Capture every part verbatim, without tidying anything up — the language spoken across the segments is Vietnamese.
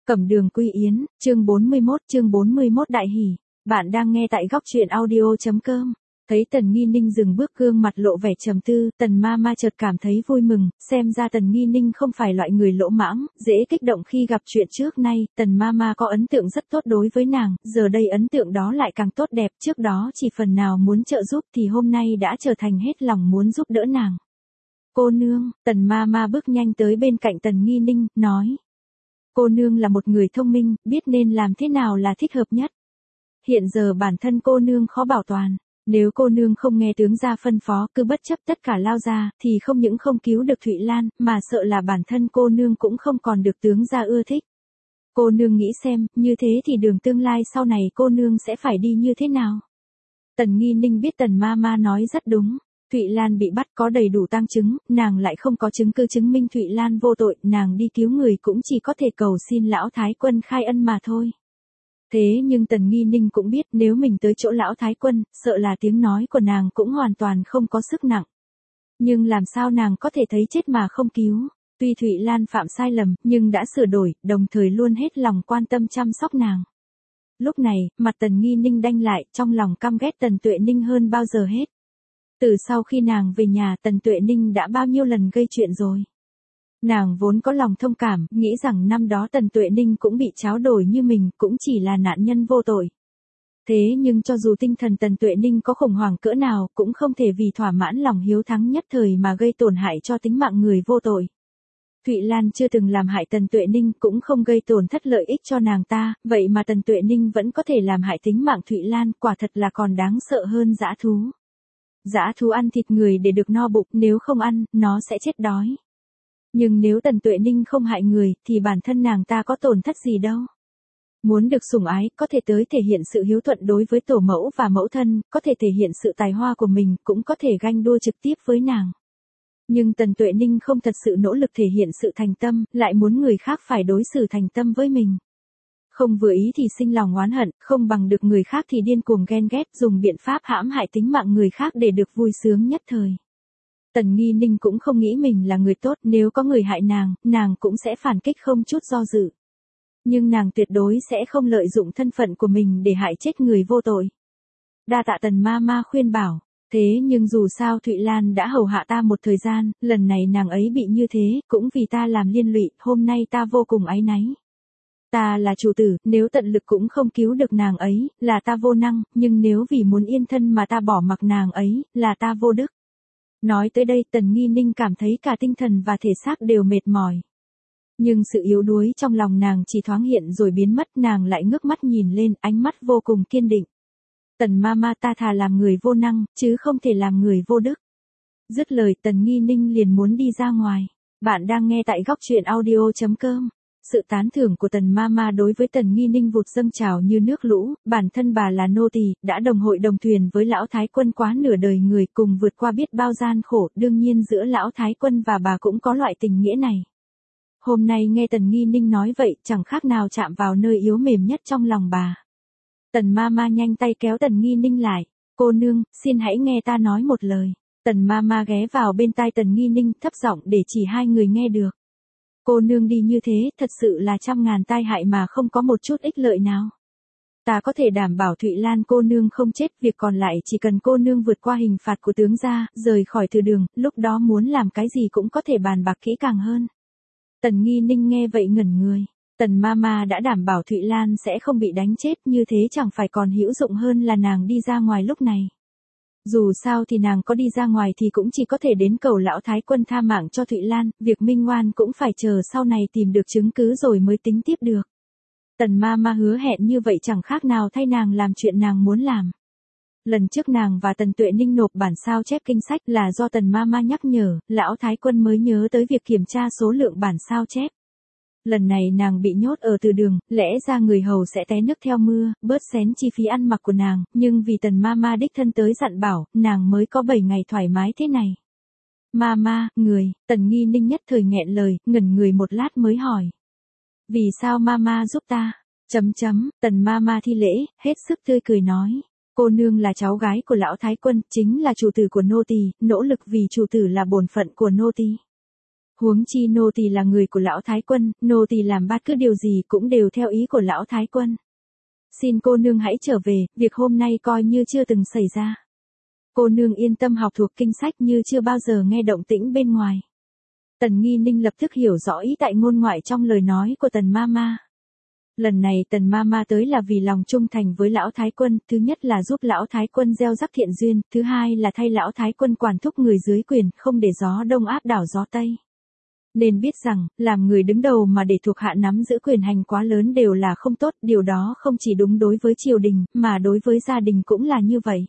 Cẩm Đường Quy Yến, chương bốn mươi mốt, chương bốn mươi mốt đại hỉ. Bạn đang nghe tại góc truyện audio chấm com. Thấy Tần Nghi Ninh dừng bước, gương mặt lộ vẻ trầm tư, Tần ma ma chợt cảm thấy vui mừng, xem ra Tần Nghi Ninh không phải loại người lỗ mãng, dễ kích động khi gặp chuyện. Trước nay, Tần ma ma có ấn tượng rất tốt đối với nàng, giờ đây ấn tượng đó lại càng tốt đẹp, trước đó chỉ phần nào muốn trợ giúp thì hôm nay đã trở thành hết lòng muốn giúp đỡ nàng. Cô nương, Tần ma ma bước nhanh tới bên cạnh Tần Nghi Ninh, nói. Cô nương là một người thông minh, biết nên làm thế nào là thích hợp nhất. Hiện giờ bản thân cô nương khó bảo toàn. Nếu cô nương không nghe tướng gia phân phó, cứ bất chấp tất cả lao ra, thì không những không cứu được Thụy Lan, mà sợ là bản thân cô nương cũng không còn được tướng gia ưa thích. Cô nương nghĩ xem, như thế thì đường tương lai sau này cô nương sẽ phải đi như thế nào? Tần Nghi Ninh biết Tần ma ma nói rất đúng. Thụy Lan bị bắt có đầy đủ tang chứng, nàng lại không có chứng cứ chứng minh Thụy Lan vô tội, nàng đi cứu người cũng chỉ có thể cầu xin lão thái quân khai ân mà thôi. Thế nhưng Tần Nghi Ninh cũng biết nếu mình tới chỗ lão thái quân, sợ là tiếng nói của nàng cũng hoàn toàn không có sức nặng. Nhưng làm sao nàng có thể thấy chết mà không cứu? Tuy Thụy Lan phạm sai lầm, nhưng đã sửa đổi, đồng thời luôn hết lòng quan tâm chăm sóc nàng. Lúc này, mặt Tần Nghi Ninh đanh lại, trong lòng căm ghét Tần Tuệ Ninh hơn bao giờ hết. Từ sau khi nàng về nhà, Tần Tuệ Ninh đã bao nhiêu lần gây chuyện rồi. Nàng vốn có lòng thông cảm, nghĩ rằng năm đó Tần Tuệ Ninh cũng bị tráo đổi như mình, cũng chỉ là nạn nhân vô tội. Thế nhưng cho dù tinh thần Tần Tuệ Ninh có khủng hoảng cỡ nào, cũng không thể vì thỏa mãn lòng hiếu thắng nhất thời mà gây tổn hại cho tính mạng người vô tội. Thụy Lan chưa từng làm hại Tần Tuệ Ninh, cũng không gây tổn thất lợi ích cho nàng ta, vậy mà Tần Tuệ Ninh vẫn có thể làm hại tính mạng Thụy Lan, quả thật là còn đáng sợ hơn dã thú. Dã thú ăn thịt người để được no bụng, nếu không ăn, nó sẽ chết đói. Nhưng nếu Tần Tuệ Ninh không hại người, thì bản thân nàng ta có tổn thất gì đâu. Muốn được sủng ái, có thể tới thể hiện sự hiếu thuận đối với tổ mẫu và mẫu thân, có thể thể hiện sự tài hoa của mình, cũng có thể ganh đua trực tiếp với nàng. Nhưng Tần Tuệ Ninh không thật sự nỗ lực thể hiện sự thành tâm, lại muốn người khác phải đối xử thành tâm với mình. Không vừa ý thì sinh lòng oán hận, không bằng được người khác thì điên cuồng ghen ghét, dùng biện pháp hãm hại tính mạng người khác để được vui sướng nhất thời. Tần Nghi Ninh cũng không nghĩ mình là người tốt, nếu có người hại nàng, nàng cũng sẽ phản kích không chút do dự. Nhưng nàng tuyệt đối sẽ không lợi dụng thân phận của mình để hại chết người vô tội. Đa tạ Tần ma ma khuyên bảo, thế nhưng dù sao Thụy Lan đã hầu hạ ta một thời gian, lần này nàng ấy bị như thế, cũng vì ta làm liên lụy, hôm nay ta vô cùng áy náy. Ta là chủ tử, nếu tận lực cũng không cứu được nàng ấy, là ta vô năng, nhưng nếu vì muốn yên thân mà ta bỏ mặc nàng ấy, là ta vô đức. Nói tới đây Tần Nghi Ninh cảm thấy cả tinh thần và thể xác đều mệt mỏi. Nhưng sự yếu đuối trong lòng nàng chỉ thoáng hiện rồi biến mất, nàng lại ngước mắt nhìn lên, ánh mắt vô cùng kiên định. Tần ma ma, ta thà làm người vô năng, chứ không thể làm người vô đức. Dứt lời Tần Nghi Ninh liền muốn đi ra ngoài. Bạn đang nghe tại góc truyện audio chấm com. Sự tán thưởng của Tần ma ma đối với Tần Nghi Ninh vụt dâng trào như nước lũ, bản thân bà là nô tỳ, đã đồng hội đồng thuyền với lão thái quân quá nửa đời người, cùng vượt qua biết bao gian khổ, đương nhiên giữa lão thái quân và bà cũng có loại tình nghĩa này. Hôm nay nghe Tần Nghi Ninh nói vậy, chẳng khác nào chạm vào nơi yếu mềm nhất trong lòng bà. Tần ma ma nhanh tay kéo Tần Nghi Ninh lại. Cô nương, xin hãy nghe ta nói một lời. Tần ma ma ghé vào bên tai Tần Nghi Ninh, thấp giọng để chỉ hai người nghe được. Cô nương đi như thế, thật sự là trăm ngàn tai hại mà không có một chút ích lợi nào. Ta có thể đảm bảo Thụy Lan cô nương không chết, việc còn lại chỉ cần cô nương vượt qua hình phạt của tướng gia, rời khỏi từ đường, lúc đó muốn làm cái gì cũng có thể bàn bạc kỹ càng hơn. Tần Nghi Ninh nghe vậy ngẩn người. Tần ma ma đã đảm bảo Thụy Lan sẽ không bị đánh chết, như thế chẳng phải còn hữu dụng hơn là nàng đi ra ngoài lúc này. Dù sao thì nàng có đi ra ngoài thì cũng chỉ có thể đến cầu lão thái quân tha mạng cho Thụy Lan, việc minh oan cũng phải chờ sau này tìm được chứng cứ rồi mới tính tiếp được. Tần ma ma hứa hẹn như vậy chẳng khác nào thay nàng làm chuyện nàng muốn làm. Lần trước nàng và Tần Tuệ Ninh nộp bản sao chép kinh sách là do Tần ma ma nhắc nhở, lão thái quân mới nhớ tới việc kiểm tra số lượng bản sao chép. Lần này nàng bị nhốt ở từ đường, lẽ ra người hầu sẽ té nước theo mưa, bớt xén chi phí ăn mặc của nàng, nhưng vì Tần ma ma đích thân tới dặn bảo, nàng mới có bảy ngày thoải mái thế này. Ma ma, người, Tần Nghi Ninh nhất thời nghẹn lời, ngẩn người một lát mới hỏi. Vì sao ma ma giúp ta? Chấm chấm, Tần ma ma thi lễ, hết sức tươi cười nói. Cô nương là cháu gái của lão thái quân, chính là chủ tử của nô tỳ, nỗ lực vì chủ tử là bổn phận của nô tỳ. Huống chi nô tỳ là người của lão thái quân, nô tỳ làm bất cứ điều gì cũng đều theo ý của lão thái quân. Xin cô nương hãy trở về, việc hôm nay coi như chưa từng xảy ra. Cô nương yên tâm học thuộc kinh sách như chưa bao giờ nghe động tĩnh bên ngoài. Tần Nghi Ninh lập tức hiểu rõ ý tại ngôn ngoại trong lời nói của Tần Mama. Lần này Tần Mama tới là vì lòng trung thành với lão thái quân, thứ nhất là giúp lão thái quân gieo rắc thiện duyên, thứ hai là thay lão thái quân quản thúc người dưới quyền, không để gió đông áp đảo gió tây. Nên biết rằng, làm người đứng đầu mà để thuộc hạ nắm giữ quyền hành quá lớn đều là không tốt, điều đó không chỉ đúng đối với triều đình, mà đối với gia đình cũng là như vậy.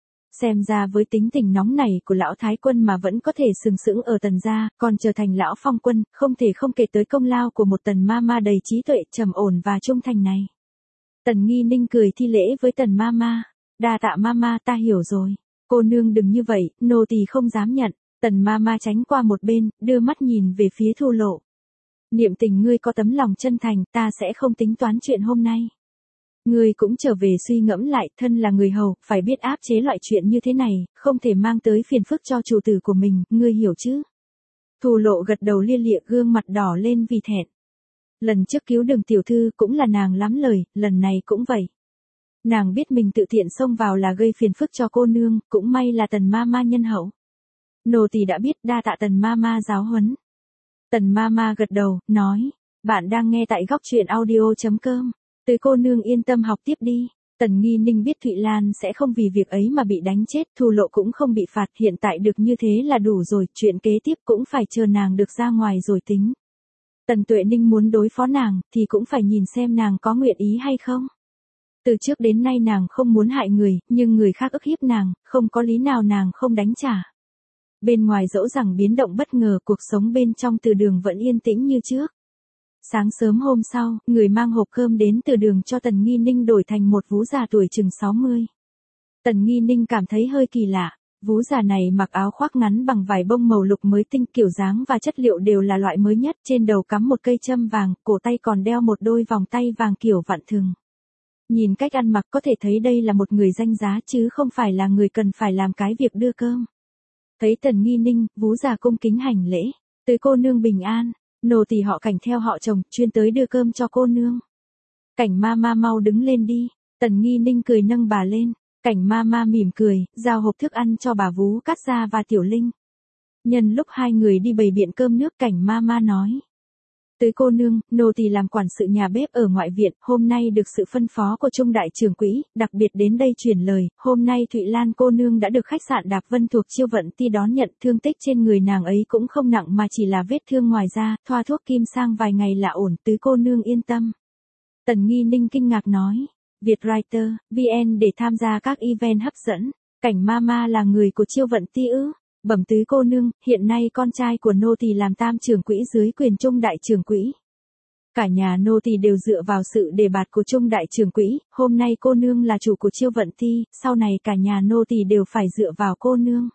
Xem ra với tính tình nóng nảy của lão thái quân mà vẫn có thể sừng sững ở Tần gia, còn trở thành lão phong quân, không thể không kể tới công lao của một Tần Mama đầy trí tuệ, trầm ổn và trung thành này. Tần Nghi Ninh cười thi lễ với Tần Mama. Đa tạ Mama, ta hiểu rồi. Cô nương đừng như vậy, nô tỳ không dám nhận. Tần Mama tránh qua một bên, đưa mắt nhìn về phía Thu Lộ. Niệm Tình ngươi có tấm lòng chân thành, ta sẽ không tính toán chuyện hôm nay. Ngươi cũng trở về suy ngẫm lại, thân là người hầu, phải biết áp chế loại chuyện như thế này, không thể mang tới phiền phức cho chủ tử của mình, ngươi hiểu chứ? Thu Lộ gật đầu lia lịa, gương mặt đỏ lên vì thẹn. Lần trước cứu Đường tiểu thư cũng là nàng lắm lời, lần này cũng vậy. Nàng biết mình tự tiện xông vào là gây phiền phức cho cô nương, cũng may là Tần Mama nhân hậu. Nô tỳ đã biết, đa tạ Tần Mama giáo huấn. Tần Mama gật đầu, nói, bạn đang nghe tại góc truyện audio chấm com. Từ cô nương yên tâm học tiếp đi. Tần Nghi Ninh biết Thụy Lan sẽ không vì việc ấy mà bị đánh chết, Thu Lộ cũng không bị phạt, hiện tại được như thế là đủ rồi, chuyện kế tiếp cũng phải chờ nàng được ra ngoài rồi tính. Tần Tuệ Ninh muốn đối phó nàng, thì cũng phải nhìn xem nàng có nguyện ý hay không. Từ trước đến nay nàng không muốn hại người, nhưng người khác ức hiếp nàng, không có lý nào nàng không đánh trả. Bên ngoài dẫu rằng biến động bất ngờ, cuộc sống bên trong Từ Đường vẫn yên tĩnh như trước. Sáng sớm hôm sau, người mang hộp cơm đến Từ Đường cho Tần Nghi Ninh đổi thành một vú già tuổi chừng sáu mươi. Tần Nghi Ninh cảm thấy hơi kỳ lạ, vú già này mặc áo khoác ngắn bằng vải bông màu lục mới tinh, kiểu dáng và chất liệu đều là loại mới nhất, trên đầu cắm một cây châm vàng, cổ tay còn đeo một đôi vòng tay vàng kiểu vạn thừng. Nhìn cách ăn mặc có thể thấy đây là một người danh giá chứ không phải là người cần phải làm cái việc đưa cơm. Thấy Tần Nghi Ninh, vú già cung kính hành lễ, "Tới cô nương bình an, nô tỳ họ Cảnh theo họ chồng, chuyên tới đưa cơm cho cô nương." "Cảnh Mama mau đứng lên đi." Tần Nghi Ninh cười nâng bà lên. Cảnh Mama mỉm cười, giao hộp thức ăn cho bà vú Cát Gia và Tiểu Linh. Nhân lúc hai người đi bày biện cơm nước, Cảnh Mama nói, "Tới cô nương, nô tỳ làm quản sự nhà bếp ở ngoại viện, hôm nay được sự phân phó của Trung đại trưởng quỹ, đặc biệt đến đây truyền lời, hôm nay Thụy Lan cô nương đã được khách sạn Đạp Vân thuộc Chiêu Vận Ti đón nhận, thương tích trên người nàng ấy cũng không nặng mà chỉ là vết thương ngoài da, thoa thuốc kim sang vài ngày là ổn, tứ cô nương yên tâm." Tần Nghi Ninh kinh ngạc nói, "Vietwriter, vê en để tham gia các event hấp dẫn, Cảnh Mama là người của Chiêu Vận Ti ư?" "Bẩm tứ cô nương, hiện nay con trai của nô tỳ làm tam trưởng quỹ dưới quyền Trung đại trưởng quỹ. Cả nhà nô tỳ đều dựa vào sự đề bạt của Trung đại trưởng quỹ, hôm nay cô nương là chủ của Chiêu Vận Ti, sau này cả nhà nô tỳ đều phải dựa vào cô nương.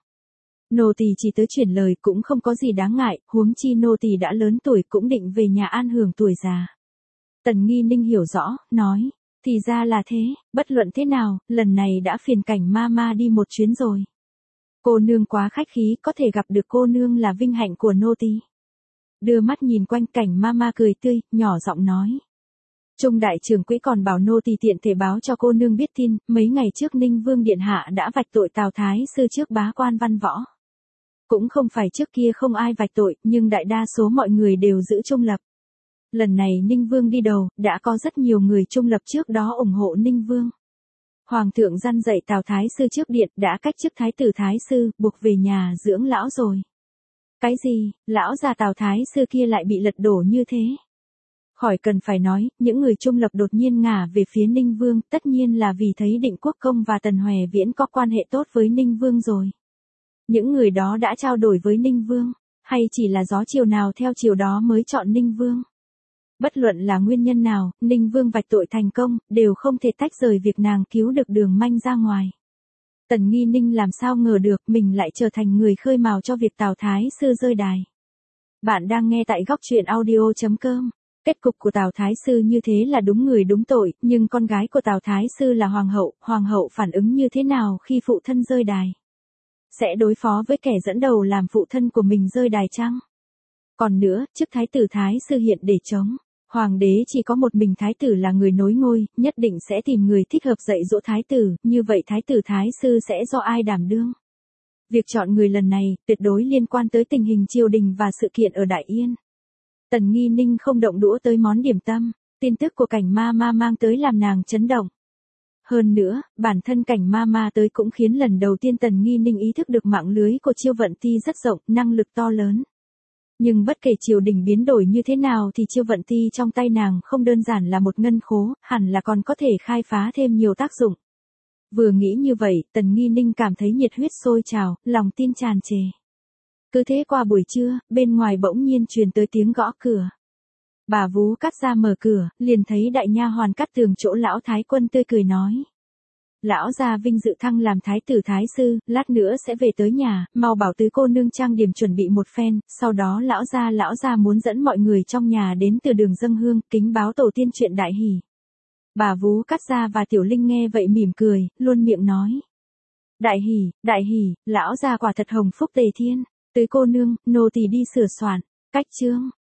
Nô tỳ chỉ tới chuyển lời cũng không có gì đáng ngại, huống chi nô tỳ đã lớn tuổi cũng định về nhà an hưởng tuổi già." Tần Nghi Ninh hiểu rõ, nói, "Thì ra là thế, bất luận thế nào, lần này đã phiền Cảnh Mama đi một chuyến rồi. Cô nương quá khách khí, có thể gặp được cô nương là vinh hạnh của nô tỳ." Đưa mắt nhìn quanh, Cảnh Mama cười tươi, nhỏ giọng nói, "Trung đại trưởng quỹ còn bảo nô tỳ tiện thể báo cho cô nương biết tin, mấy ngày trước Ninh Vương điện hạ đã vạch tội Tào Thái sư trước bá quan văn võ. Cũng không phải trước kia không ai vạch tội, nhưng đại đa số mọi người đều giữ trung lập. Lần này Ninh Vương đi đầu, đã có rất nhiều người trung lập trước đó ủng hộ Ninh Vương. Hoàng thượng răn dạy Tào Thái sư trước điện, đã cách chức Thái tử Thái sư, buộc về nhà dưỡng lão rồi." "Cái gì, lão già Tào Thái sư kia lại bị lật đổ như thế?" Khỏi cần phải nói, những người trung lập đột nhiên ngả về phía Ninh Vương, tất nhiên là vì thấy Định Quốc Công và Tần Hoè Viễn có quan hệ tốt với Ninh Vương rồi. Những người đó đã trao đổi với Ninh Vương, hay chỉ là gió chiều nào theo chiều đó mới chọn Ninh Vương? Bất luận là nguyên nhân nào, Ninh Vương vạch tội thành công, đều không thể tách rời việc nàng cứu được Đường Manh ra ngoài. Tần Nghi Ninh làm sao ngờ được mình lại trở thành người khơi mào cho việc Tào Thái sư rơi đài. Bạn đang nghe tại góc truyện audio chấm com. Kết cục của Tào Thái sư như thế là đúng người đúng tội, nhưng con gái của Tào Thái sư là hoàng hậu, hoàng hậu phản ứng như thế nào khi phụ thân rơi đài? Sẽ đối phó với kẻ dẫn đầu làm phụ thân của mình rơi đài chăng? Còn nữa, chức thái tử thái sư hiện để trống. Hoàng đế chỉ có một mình thái tử là người nối ngôi, nhất định sẽ tìm người thích hợp dạy dỗ thái tử, như vậy thái tử thái sư sẽ do ai đảm đương? Việc chọn người lần này, tuyệt đối liên quan tới tình hình triều đình và sự kiện ở Đại Yên. Tần Nghi Ninh không động đũa tới món điểm tâm, tin tức của cảnh ma ma mang tới làm nàng chấn động. Hơn nữa, bản thân cảnh ma ma tới cũng khiến lần đầu tiên Tần Nghi Ninh ý thức được mạng lưới của Chiêu Vận Ti rất rộng, năng lực to lớn. Nhưng bất kể triều đình biến đổi như thế nào thì Chiêu Vận Ti trong tay nàng không đơn giản là một ngân khố, hẳn là còn có thể khai phá thêm nhiều tác dụng. Vừa nghĩ như vậy, Tần Nghi Ninh cảm thấy nhiệt huyết sôi trào, lòng tin tràn trề. Cứ thế qua buổi trưa, bên ngoài bỗng nhiên truyền tới tiếng gõ cửa. Bà Vú Cát ra mở cửa, liền thấy đại nha hoàn Cát Tường chỗ lão thái quân tươi cười nói. Lão gia vinh dự thăng làm thái tử thái sư, lát nữa sẽ về tới nhà, mau bảo tứ cô nương trang điểm chuẩn bị một phen, sau đó lão gia lão gia muốn dẫn mọi người trong nhà đến từ đường dâng hương, kính báo tổ tiên chuyện đại hỷ. Bà Vú Cát gia và Tiểu Linh nghe vậy mỉm cười, luôn miệng nói. Đại hỷ, đại hỷ, lão gia quả thật hồng phúc tề thiên, tứ cô nương, nô tỳ đi sửa soạn, cách chương.